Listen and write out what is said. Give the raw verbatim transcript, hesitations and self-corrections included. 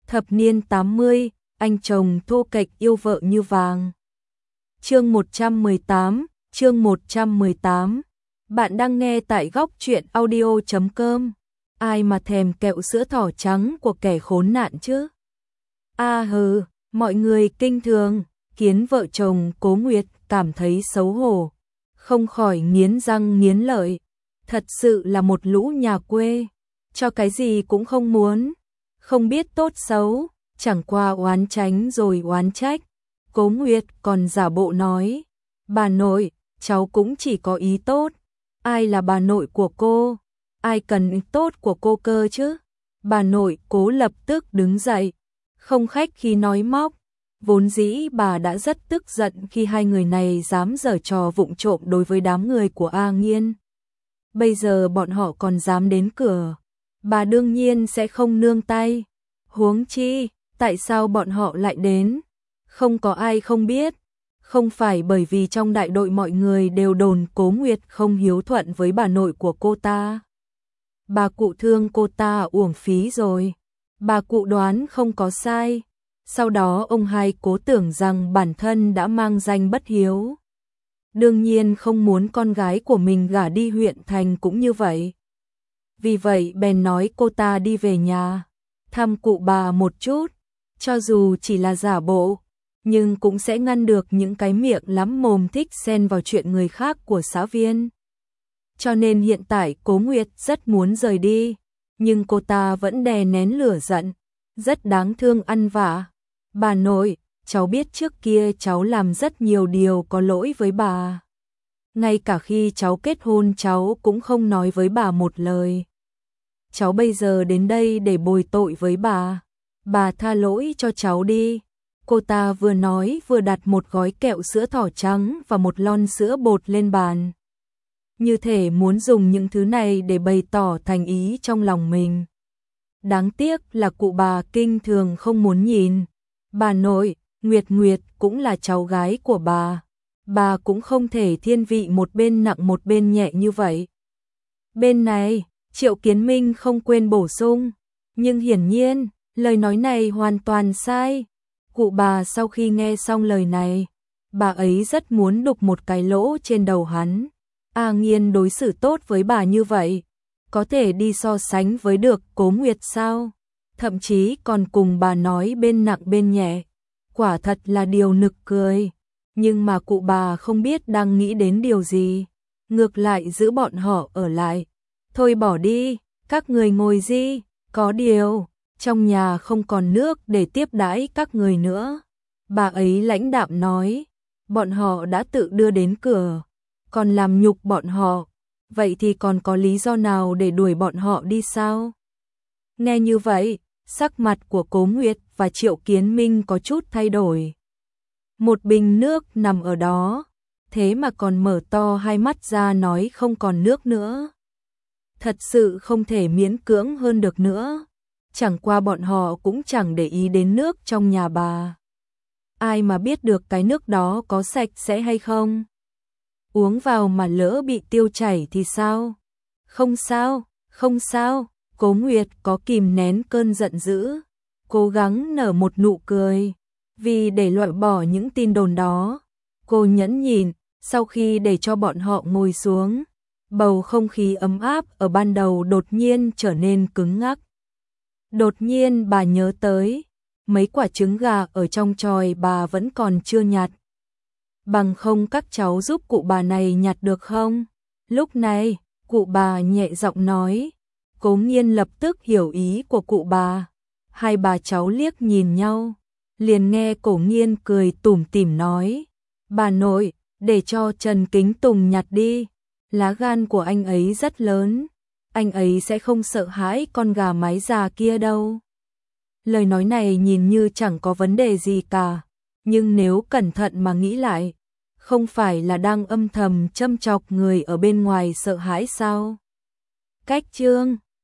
Thập niên tám mươi, anh chồng thô kệch yêu vợ như vàng. Chương một trăm mười tám, chương một trăm mười tám. Bạn đang nghe tại góc truyện audio chấm com. Ai mà thèm kẹo sữa thỏ trắng của kẻ khốn nạn chứ? A hừ, mọi người kinh thường, khiến vợ chồng Cố Nguyệt cảm thấy xấu hổ, không khỏi nghiến răng nghiến lợi. Thật sự là một lũ nhà quê, cho cái gì cũng không muốn, không biết tốt xấu, chẳng qua oán tránh rồi oán trách. Cố Nguyệt còn giả bộ nói, bà nội, cháu cũng chỉ có ý tốt, ai là bà nội của cô, ai cần ý tốt của cô cơ chứ. Bà nội Cố lập tức đứng dậy, không khách khí nói móc, vốn dĩ bà đã rất tức giận khi hai người này dám giở trò vụng trộm đối với đám người của A Nghiên. Bây giờ bọn họ còn dám đến cửa, bà đương nhiên sẽ không nương tay. Huống chi, tại sao bọn họ lại đến? Không có ai không biết. Không phải bởi vì trong đại đội mọi người đều đồn Cố Nguyệt không hiếu thuận với bà nội của cô ta. Bà cụ thương cô ta uổng phí rồi. Bà cụ đoán không có sai. Sau đó ông hai Cố tưởng rằng bản thân đã mang danh bất hiếu. Đương nhiên không muốn con gái của mình gả đi huyện thành cũng như vậy. Vì vậy bèn nói cô ta đi về nhà, thăm cụ bà một chút, cho dù chỉ là giả bộ, nhưng cũng sẽ ngăn được những cái miệng lắm mồm thích xen vào chuyện người khác của xã viên. Cho nên hiện tại Cố Nguyệt rất muốn rời đi, nhưng cô ta vẫn đè nén lửa giận, rất đáng thương ăn vạ. Bà nội, cháu biết trước kia cháu làm rất nhiều điều có lỗi với bà. Ngay cả khi cháu kết hôn cháu cũng không nói với bà một lời. Cháu bây giờ đến đây để bồi tội với bà. Bà tha lỗi cho cháu đi. Cô ta vừa nói vừa đặt một gói kẹo sữa thỏ trắng và một lon sữa bột lên bàn. Như thể muốn dùng những thứ này để bày tỏ thành ý trong lòng mình. Đáng tiếc là cụ bà kinh thường không muốn nhìn. Bà nội, Nguyệt Nguyệt cũng là cháu gái của bà. Bà cũng không thể thiên vị một bên nặng một bên nhẹ như vậy. Bên này, Triệu Kiến Minh không quên bổ sung. Nhưng hiển nhiên, lời nói này hoàn toàn sai. Cụ bà sau khi nghe xong lời này, bà ấy rất muốn đục một cái lỗ trên đầu hắn. A Nghiên đối xử tốt với bà như vậy, có thể đi so sánh với được Cố Nguyệt sao? Thậm chí còn cùng bà nói bên nặng bên nhẹ. Quả thật là điều nực cười. Nhưng mà cụ bà không biết đang nghĩ đến điều gì. Ngược lại giữ bọn họ ở lại. Thôi bỏ đi, các người ngồi đi. Có điều, trong nhà không còn nước để tiếp đãi các người nữa. Bà ấy lãnh đạm nói, bọn họ đã tự đưa đến cửa, còn làm nhục bọn họ, vậy thì còn có lý do nào để đuổi bọn họ đi sao? Nghe như vậy, sắc mặt của Cố Nguyệt và Triệu Kiến Minh có chút thay đổi. Một bình nước nằm ở đó, thế mà còn mở to hai mắt ra nói không còn nước nữa. Thật sự không thể miễn cưỡng hơn được nữa. Chẳng qua bọn họ cũng chẳng để ý đến nước trong nhà bà. Ai mà biết được cái nước đó có sạch sẽ hay không? Uống vào mà lỡ bị tiêu chảy thì sao? Không sao, không sao. Cố Nguyệt có kìm nén cơn giận dữ, cố gắng nở một nụ cười. Vì để loại bỏ những tin đồn đó, cô nhẫn nhịn, sau khi để cho bọn họ ngồi xuống, bầu không khí ấm áp ở ban đầu đột nhiên trở nên cứng ngắc. Đột nhiên bà nhớ tới, mấy quả trứng gà ở trong chòi bà vẫn còn chưa nhặt. Bằng không các cháu giúp cụ bà này nhặt được không? Lúc này, cụ bà nhẹ giọng nói. Cố Nghiên lập tức hiểu ý của cụ bà. Hai bà cháu liếc nhìn nhau, liền nghe Cố Nghiên cười tủm tỉm nói, bà nội, để cho Trần Kính Tùng nhặt đi, lá gan của anh ấy rất lớn, anh ấy sẽ không sợ hãi con gà mái già kia đâu. Lời nói này nhìn như chẳng có vấn đề gì cả, nhưng nếu cẩn thận mà nghĩ lại, không phải là đang âm thầm châm chọc người ở bên ngoài sợ hãi sao? Cách chương